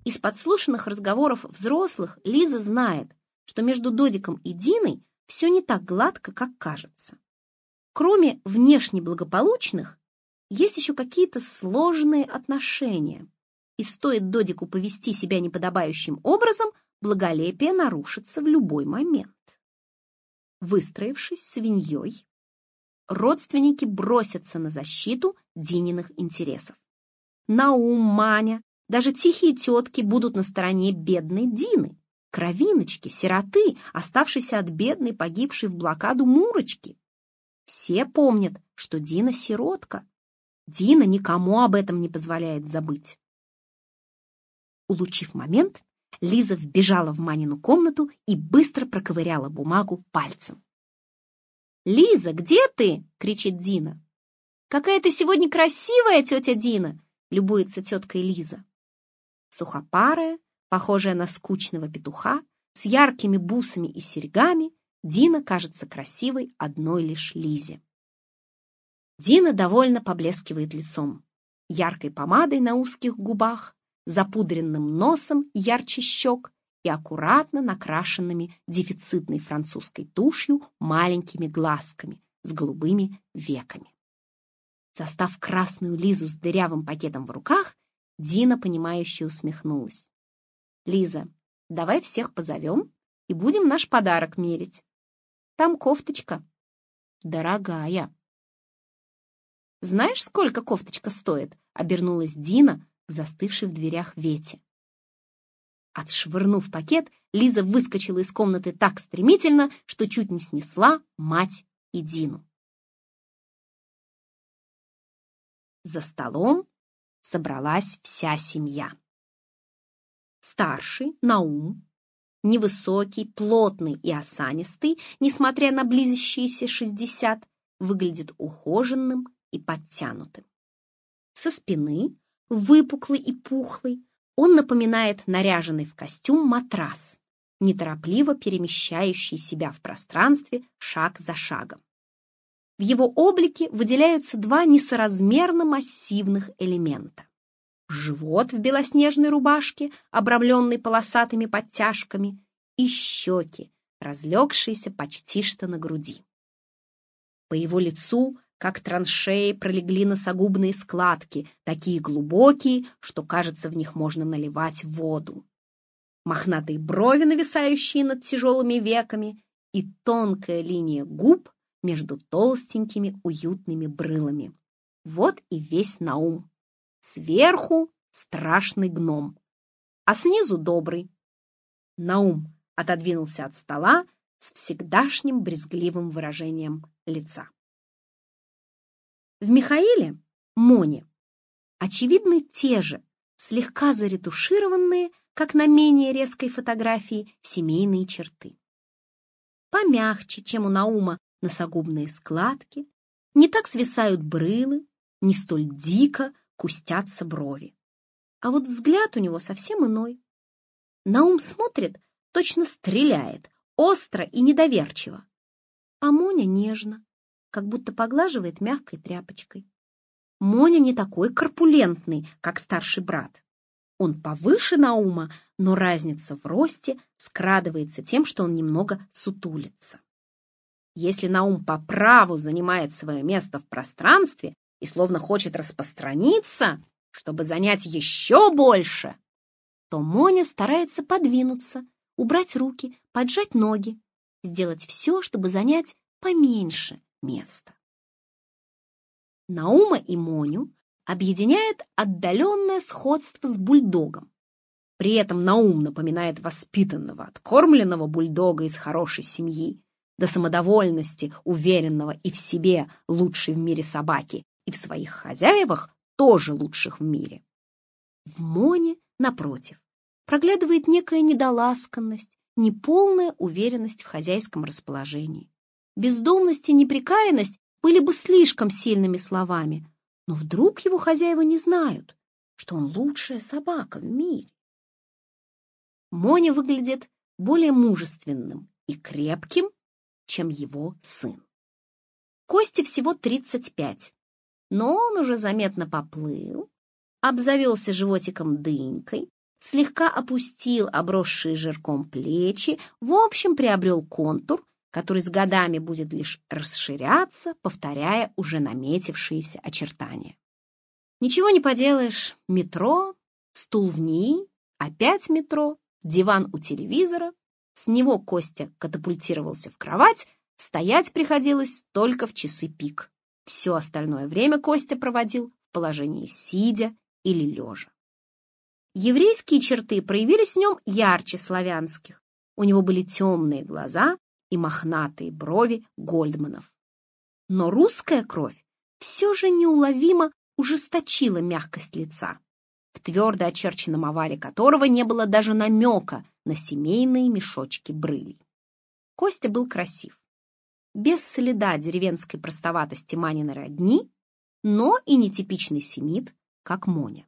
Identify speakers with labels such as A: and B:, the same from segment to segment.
A: Из подслушанных разговоров взрослых Лиза знает, что между Додиком и Диной все не так гладко, как кажется. Кроме внешне благополучных, есть еще какие-то сложные отношения. И стоит Додику повести себя неподобающим образом, благолепие нарушится в любой момент. Выстроившись свиньей, родственники бросятся на защиту Дининых интересов. Наум, Маня, даже тихие тетки будут на стороне бедной Дины, кровиночки, сироты, оставшейся от бедной, погибшей в блокаду Мурочки. Все помнят, что Дина сиротка. Дина никому об этом не позволяет забыть. Улучив момент, Лиза вбежала в Манину комнату и быстро проковыряла бумагу пальцем. «Лиза, где ты?» — кричит Дина. «Какая ты сегодня красивая, тетя Дина!» — любуется теткой Лиза. Сухопарая, похожая на скучного петуха, с яркими бусами и серьгами, Дина кажется красивой одной лишь Лизе. Дина довольно поблескивает лицом, яркой помадой на узких губах, запудренным носом ярче щек и аккуратно накрашенными дефицитной французской тушью маленькими глазками с голубыми веками. Застав красную Лизу с дырявым пакетом в руках, Дина, понимающе усмехнулась. «Лиза, давай всех позовем и будем наш подарок мерить. Там кофточка дорогая». «Знаешь, сколько кофточка стоит?» — обернулась Дина к застывшей в дверях Вете. Отшвырнув пакет, Лиза выскочила из комнаты так стремительно, что чуть не снесла мать и Дину. За столом собралась вся семья. Старший, Наум, невысокий, плотный и осанистый, несмотря на близящиеся 60, выглядит ухоженным и подтянутым. Со спины, выпуклый и пухлый, он напоминает наряженный в костюм матрас, неторопливо перемещающий себя в пространстве шаг за шагом. В его облике выделяются два несоразмерно массивных элемента. Живот в белоснежной рубашке, обрамленный полосатыми подтяжками, и щеки, разлегшиеся почти что на груди. По его лицу, как траншеи, пролегли носогубные складки, такие глубокие, что, кажется, в них можно наливать воду. Мохнатые брови, нависающие над тяжелыми веками, и тонкая линия губ между толстенькими уютными брылами. Вот и весь Наум. Сверху страшный гном, а снизу добрый. Наум отодвинулся от стола с всегдашним брезгливым выражением лица. В Михаиле, Моне, очевидны те же, слегка заретушированные, как на менее резкой фотографии, семейные черты. Помягче, чем у Наума, носогубные складки, не так свисают брылы, не столь дико кустятся брови. А вот взгляд у него совсем иной. Наум смотрит, точно стреляет, остро и недоверчиво. А Моня нежно, как будто поглаживает мягкой тряпочкой. Моня не такой корпулентный, как старший брат. Он повыше Наума, но разница в росте скрадывается тем, что он немного сутулится. Если Наум по праву занимает свое место в пространстве и словно хочет распространиться, чтобы занять еще больше, то Моня старается подвинуться, убрать руки, поджать ноги, сделать все, чтобы занять поменьше места. Наума и Моню объединяет отдаленное сходство с бульдогом. При этом Наум напоминает воспитанного, откормленного бульдога из хорошей семьи, до самодовольности уверенного и в себе лучшей в мире собаки, и в своих хозяевах тоже лучших в мире. В Моне, напротив, проглядывает некая недоласканность, неполная уверенность в хозяйском расположении. Бездомность и неприкаянность были бы слишком сильными словами, но вдруг его хозяева не знают, что он лучшая собака в мире. Моня выглядит более мужественным и крепким, чем его сын. Косте всего 35, но он уже заметно поплыл, обзавелся животиком дынькой, слегка опустил обросшие жирком плечи, в общем, приобрел контур, который с годами будет лишь расширяться, повторяя уже наметившиеся очертания. Ничего не поделаешь, метро, стул в НИИ, опять метро, диван у телевизора, с него Костя катапультировался в кровать, стоять приходилось только в часы пик. Все остальное время Костя проводил в положении сидя или лежа. Еврейские черты проявились в нем ярче славянских. У него были темные глаза и мохнатые брови Гольдманов. Но русская кровь все же неуловимо ужесточила мягкость лица, в твердо очерченном овале которого не было даже намека на семейные мешочки брылей. Костя был красив, без следа деревенской простоватости Маниной родни, но и нетипичный семит, как Моня.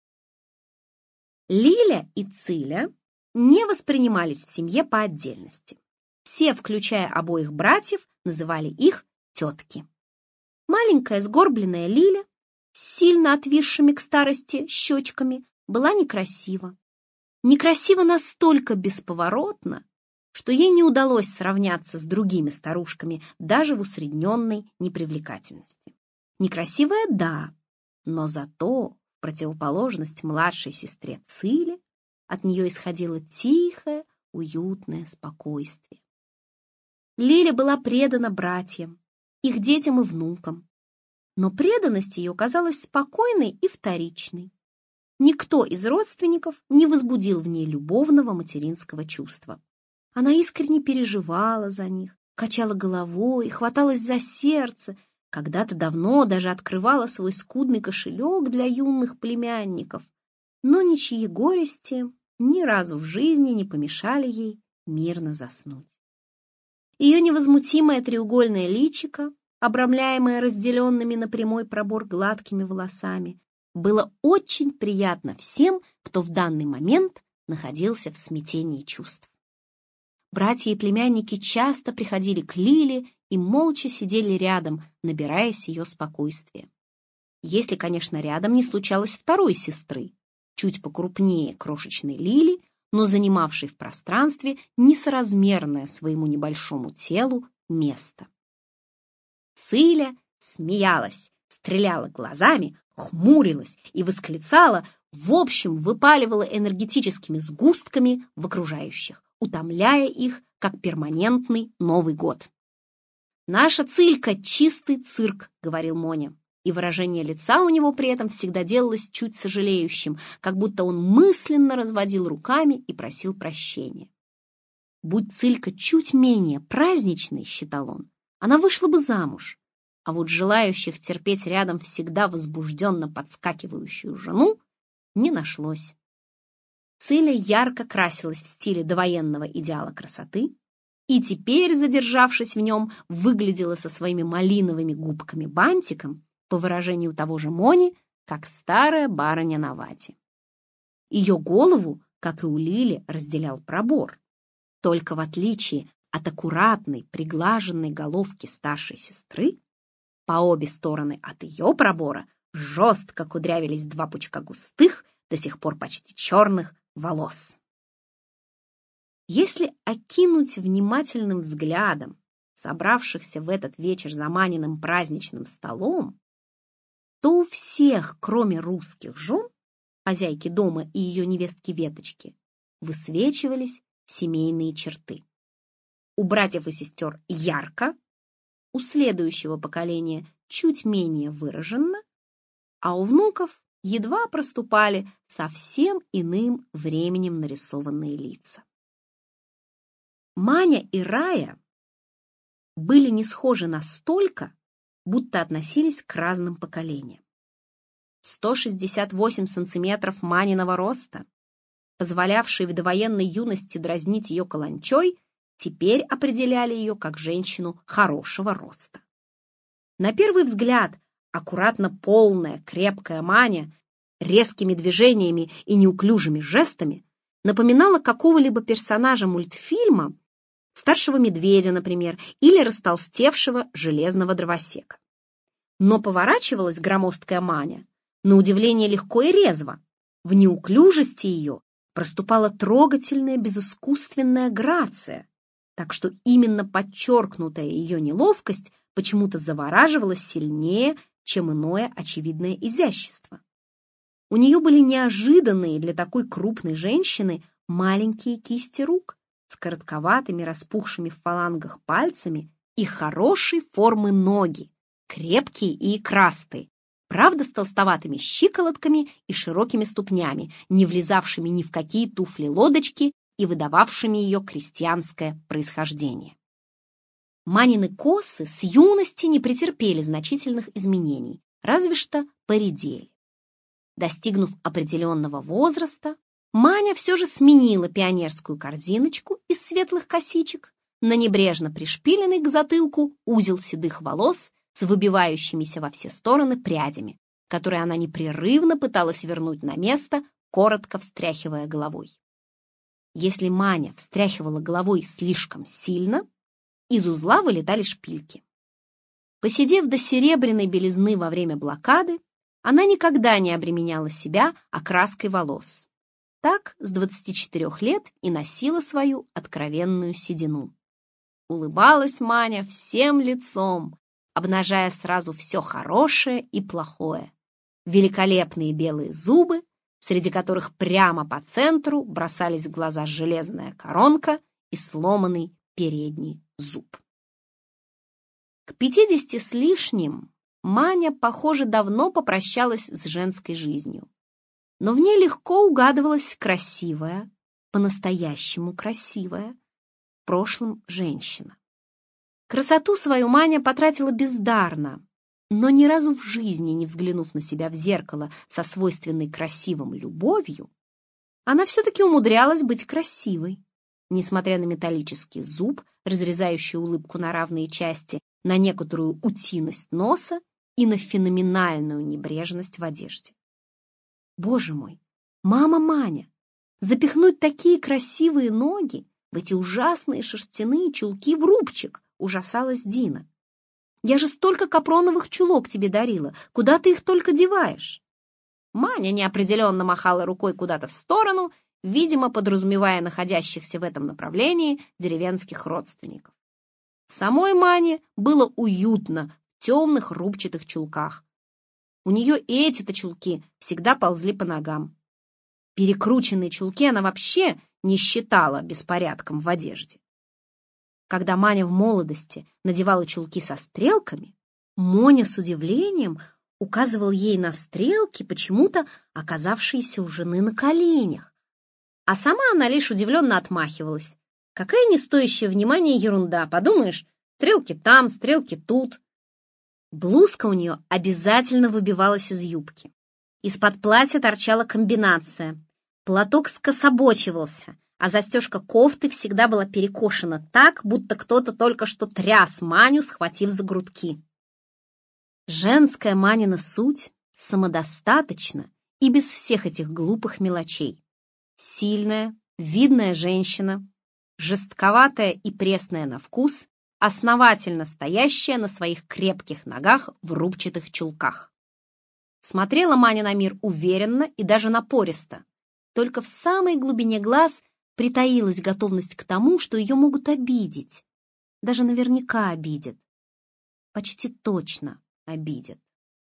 A: Лиля и Циля не воспринимались в семье по отдельности. Все, включая обоих братьев, называли их тетки. Маленькая сгорбленная Лиля с сильно отвисшими к старости щечками была некрасива. Некрасива настолько бесповоротно, что ей не удалось сравняться с другими старушками даже в усредненной непривлекательности. Некрасивая, да, но зато в противоположность младшей сестре Циле от нее исходило тихое, уютное спокойствие. Лиля была предана братьям, их детям и внукам, но преданность ее казалась спокойной и вторичной. Никто из родственников не возбудил в ней любовного материнского чувства. Она искренне переживала за них, качала головой и хваталась за сердце, когда-то давно даже открывала свой скудный кошелек для юных племянников, но ничьи горести ни разу в жизни не помешали ей мирно заснуть. Ее невозмутимое треугольное личико, обрамляемое разделенными на прямой пробор гладкими волосами, было очень приятно всем, кто в данный момент находился в смятении чувств. Братья и племянники часто приходили к Лиле и молча сидели рядом, набираясь ее спокойствия. Если, конечно, рядом не случалось второй сестры, чуть покрупнее крошечной Лили, но занимавшей в пространстве несоразмерное своему небольшому телу место. Циля смеялась, стреляла глазами, хмурилась и восклицала, в общем, выпаливала энергетическими сгустками в окружающих, утомляя их, как перманентный Новый год. «Наша Цилька — чистый цирк», — говорил Моня, и выражение лица у него при этом всегда делалось чуть сожалеющим, как будто он мысленно разводил руками и просил прощения. Будь Цилька чуть менее праздничной, считал он, она вышла бы замуж, а вот желающих терпеть рядом всегда возбужденно подскакивающую жену не нашлось. Циля ярко красилась в стиле довоенного идеала красоты и теперь, задержавшись в нем, выглядела со своими малиновыми губками-бантиком, по выражению того же Мони, как старая барыня на вате. Ее голову, как и у Лили, разделял пробор. Только в отличие от аккуратной, приглаженной головки старшей сестры, по обе стороны от ее пробора жестко кудрявились два пучка густых, до сих пор почти черных, волос. Если окинуть внимательным взглядом собравшихся в этот вечер за Маниным праздничным столом, то у всех, кроме русских жен, хозяйки дома и ее невестки Веточки, высвечивались семейные черты. У братьев и сестер ярко, у следующего поколения чуть менее выраженно, а у внуков едва проступали совсем иным временем нарисованные лица. Маня и Рая были не схожи настолько, будто относились к разным поколениям. 168 сантиметров Маниного роста, позволявшие в довоенной юности дразнить ее каланчой, теперь определяли ее как женщину хорошего роста. На первый взгляд аккуратно полная, крепкая Маня резкими движениями и неуклюжими жестами напоминала какого-либо персонажа мультфильма, старшего медведя, например, или растолстевшего железного дровосека. Но поворачивалась громоздкая Маня на удивление легко и резво. В неуклюжести ее проступала трогательная безыскусственная грация, так что именно подчеркнутая ее неловкость почему-то завораживала сильнее, чем иное очевидное изящество. У нее были неожиданные для такой крупной женщины маленькие кисти рук с коротковатыми распухшими в фалангах пальцами и хорошей формы ноги, крепкие и икрастые, правда, с толстоватыми щиколотками и широкими ступнями, не влезавшими ни в какие туфли-лодочки и выдававшими ее крестьянское происхождение. Манины косы с юности не претерпели значительных изменений, разве что поредели. Достигнув определенного возраста, Маня все же сменила пионерскую корзиночку из светлых косичек на небрежно пришпиленный к затылку узел седых волос с выбивающимися во все стороны прядями, которые она непрерывно пыталась вернуть на место, коротко встряхивая головой. Если Маня встряхивала головой слишком сильно, из узла вылетали шпильки. Посидев до серебряной белизны во время блокады, она никогда не обременяла себя окраской волос. Так с 24 лет и носила свою откровенную седину. Улыбалась Маня всем лицом, обнажая сразу все хорошее и плохое. Великолепные белые зубы, среди которых прямо по центру бросались в глаза железная коронка и сломанный передний зуб. К 50 с лишним Маня, похоже, давно попрощалась с женской жизнью. Но в ней легко угадывалась красивая, по-настоящему красивая, в прошлом женщина. Красоту свою Маня потратила бездарно, но ни разу в жизни не взглянув на себя в зеркало со свойственной красивым любовью, она все-таки умудрялась быть красивой, несмотря на металлический зуб, разрезающий улыбку на равные части, на некоторую утиность носа и на феноменальную небрежность в одежде. Боже мой, мама Маня, запихнуть такие красивые ноги в эти ужасные шерстяные чулки в рубчик, ужасалась Дина. Я же столько капроновых чулок тебе дарила, куда ты их только деваешь? Маня неопределенно махала рукой куда-то в сторону, видимо, подразумевая находящихся в этом направлении деревенских родственников. Самой Мане было уютно в темных рубчатых чулках. У нее и эти-то чулки всегда ползли по ногам. Перекрученные чулки она вообще не считала беспорядком в одежде. Когда Маня в молодости надевала чулки со стрелками, Моня с удивлением указывал ей на стрелки, почему-то оказавшиеся у жены на коленях. А сама она лишь удивленно отмахивалась. Какая не стоящая внимания ерунда, подумаешь, стрелки там, стрелки тут. Блузка у нее обязательно выбивалась из юбки. Из-под платья торчала комбинация. Платок скособочивался, а застежка кофты всегда была перекошена так, будто кто-то только что тряс Маню, схватив за грудки. Женская Манина суть самодостаточна и без всех этих глупых мелочей. Сильная, видная женщина, жестковатая и пресная на вкус, основательно стоящая на своих крепких ногах в рубчатых чулках. Смотрела Маня на мир уверенно и даже напористо, только в самой глубине глаз притаилась готовность к тому, что ее могут обидеть. Даже наверняка обидят. Почти точно обидят.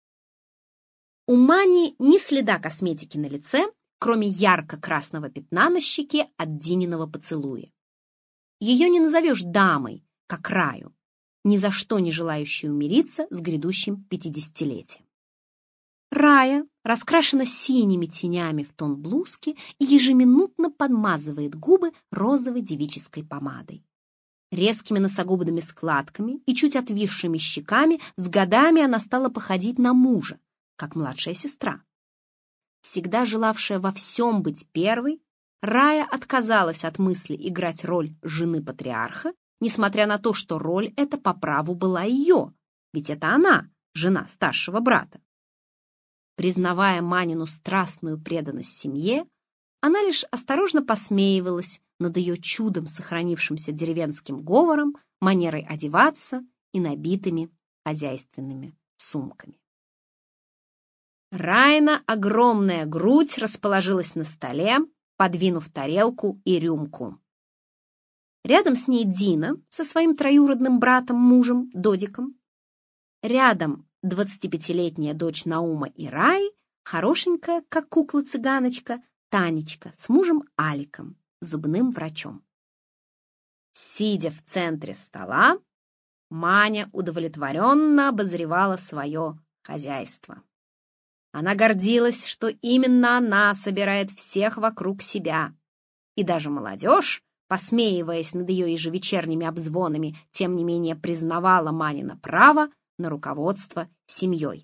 A: У Мани ни следа косметики на лице, кроме ярко-красного пятна на щеке от Дининого поцелуя. Ее не назовешь дамой, как Раю, ни за что не желающей умириться с грядущим 50-летием. Рая раскрашена синими тенями в тон блузки и ежеминутно подмазывает губы розовой девической помадой. Резкими носогубными складками и чуть отвисшими щеками с годами она стала походить на мужа, как младшая сестра. Всегда желавшая во всем быть первой, Рая отказалась от мысли играть роль жены патриарха, несмотря на то, что роль эта по праву была ее, ведь это она, жена старшего брата. Признавая Манину страстную преданность семье, она лишь осторожно посмеивалась над ее чудом сохранившимся деревенским говором, манерой одеваться и набитыми хозяйственными сумками. Райна огромная грудь расположилась на столе, подвинув тарелку и рюмку. Рядом с ней Дина со своим троюродным братом-мужем Додиком. Рядом 25-летняя дочь Наума и Раи, хорошенькая, как кукла-цыганочка, Танечка с мужем Аликом, зубным врачом. Сидя в центре стола, Маня удовлетворенно обозревала свое хозяйство. Она гордилась, что именно она собирает всех вокруг себя. И даже молодежь, посмеиваясь над ее ежевечерними обзвонами, тем не менее признавала Манина право на руководство семьей.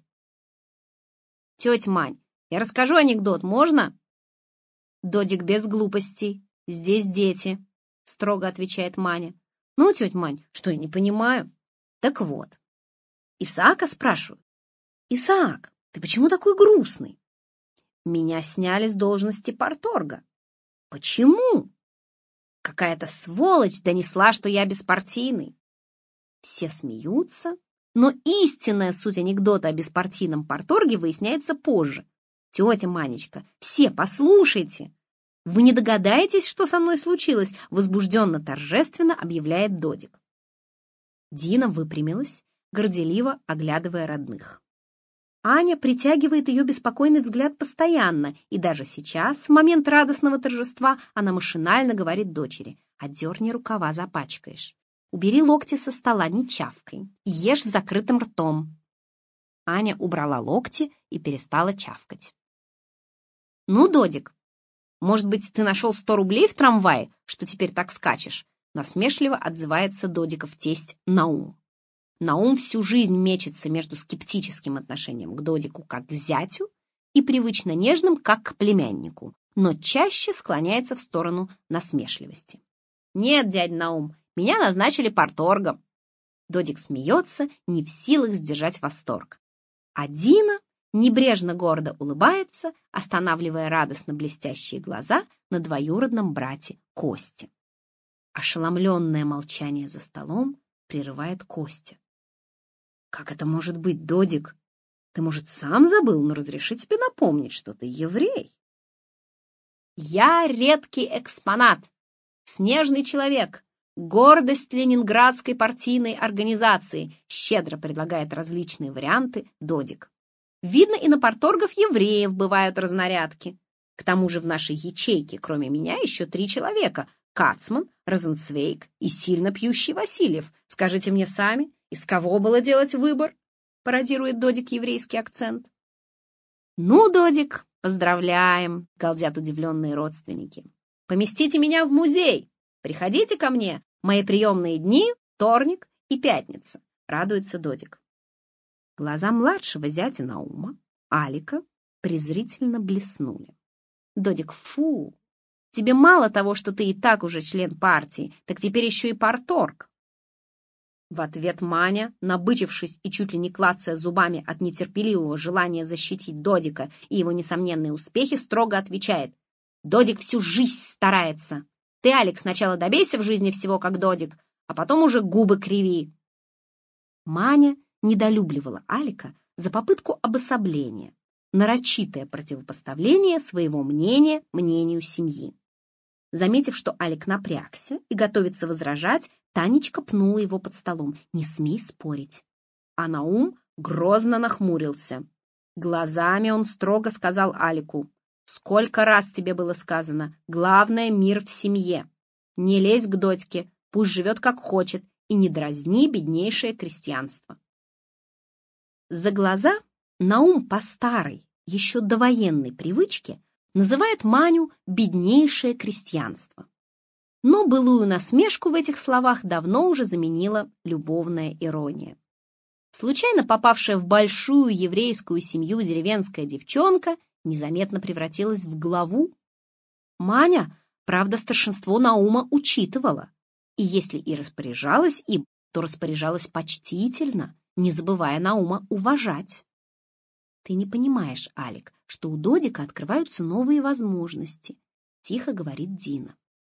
A: «Тетя Мань, я расскажу анекдот, можно?» «Додик, без глупостей. Здесь дети», — строго отвечает Маня. «Ну, тетя Мань, что я не понимаю?» «Так вот, Исаака спрашивают. Исаак, ты почему такой грустный?» «Меня сняли с должности парторга». «Почему?» «Какая-то сволочь донесла, что я беспартийный». Все смеются, но истинная суть анекдота о беспартийном парторге выясняется позже. «Тетя Манечка, все послушайте! Вы не догадаетесь, что со мной случилось?» Возбужденно-торжественно объявляет Додик. Дина выпрямилась, горделиво оглядывая родных. Аня притягивает ее беспокойный взгляд постоянно, и даже сейчас, в момент радостного торжества, она машинально говорит дочери: «Отдерни рукава, запачкаешь. Убери локти со стола, не чавкай. Ешь с закрытым ртом». Аня убрала локти и перестала чавкать. «Ну, Додик, может быть, ты нашел 100 рублей в трамвае, что теперь так скачешь?» Насмешливо отзывается Додиков тесть Наум. Наум всю жизнь мечется между скептическим отношением к Додику как к зятю и привычно нежным как к племяннику, но чаще склоняется в сторону насмешливости. «Нет, дядя Наум, меня назначили парторгом». Додик смеется, не в силах сдержать восторг. А Дина небрежно гордо улыбается, останавливая радостно блестящие глаза на двоюродном брате Косте. Ошеломленное молчание за столом прерывает Костя. «Как это может быть, Додик? Ты, может, сам забыл, но разреши тебе напомнить, что ты еврей». «Я редкий экспонат, снежный человек, гордость ленинградской партийной организации», щедро предлагает различные варианты Додик. «Видно, и на парторгов евреев бывают разнарядки. К тому же в нашей ячейке, кроме меня, еще 3 человека: Кацман, Розенцвейг и сильно пьющий Васильев. Скажите мне сами, из кого было делать выбор?» Пародирует Додик еврейский акцент. «Ну, Додик, поздравляем», — галдят удивленные родственники. «Поместите меня в музей. Приходите ко мне. Мои приемные дни — вторник и пятница», — радуется Додик. Глаза младшего зятя Наума, Алика, презрительно блеснули. «Додик, фу! Тебе мало того, что ты и так уже член партии, так теперь еще и парторг». В ответ Маня, набычившись и чуть ли не клацая зубами от нетерпеливого желания защитить Додика и его несомненные успехи, строго отвечает: «Додик всю жизнь старается. Ты, Алекс, сначала добейся в жизни всего, как Додик, а потом уже губы криви». Маня недолюбливала Алика за попытку обособления, нарочитое противопоставление своего мнения мнению семьи. Заметив, что Алик напрягся и готовится возражать, Танечка пнула его под столом: «Не смей спорить». А Наум грозно нахмурился. Глазами он строго сказал Алику: «Сколько раз тебе было сказано, главное — мир в семье. Не лезь к Додьке, пусть живет как хочет, и не дразни беднейшее крестьянство». За глаза Наум по старой, еще довоенной привычке называет Маню «беднейшее крестьянство». Но былую насмешку в этих словах давно уже заменила любовная ирония. Случайно попавшая в большую еврейскую семью деревенская девчонка незаметно превратилась в главу. Маня, правда, старшинство Наума учитывала, и если и распоряжалась им, то распоряжалась почтительно, не забывая Наума уважать. «Ты не понимаешь, Алик, что у Додика открываются новые возможности», — тихо говорит Дина.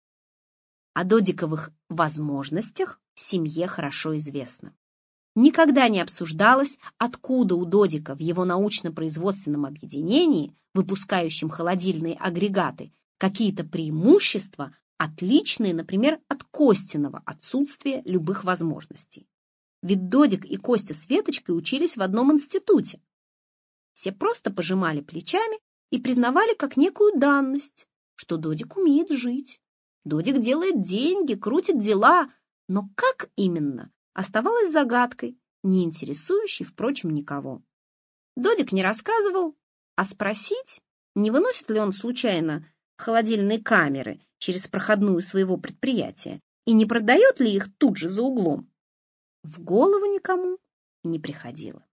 A: О Додиковых возможностях в семье хорошо известно. Никогда не обсуждалось, откуда у Додика в его научно-производственном объединении, выпускающем холодильные агрегаты, какие-то преимущества, отличные, например, от Костиного отсутствия любых возможностей. Ведь Додик и Костя с Веточкой учились в одном институте. Все просто пожимали плечами и признавали как некую данность, что Додик умеет жить. Додик делает деньги, крутит дела, но как именно, оставалось загадкой, не интересующей, впрочем, никого. Додик не рассказывал, а спросить, не выносит ли он случайно холодильные камеры через проходную своего предприятия и не продает ли их тут же за углом, в голову никому не приходило.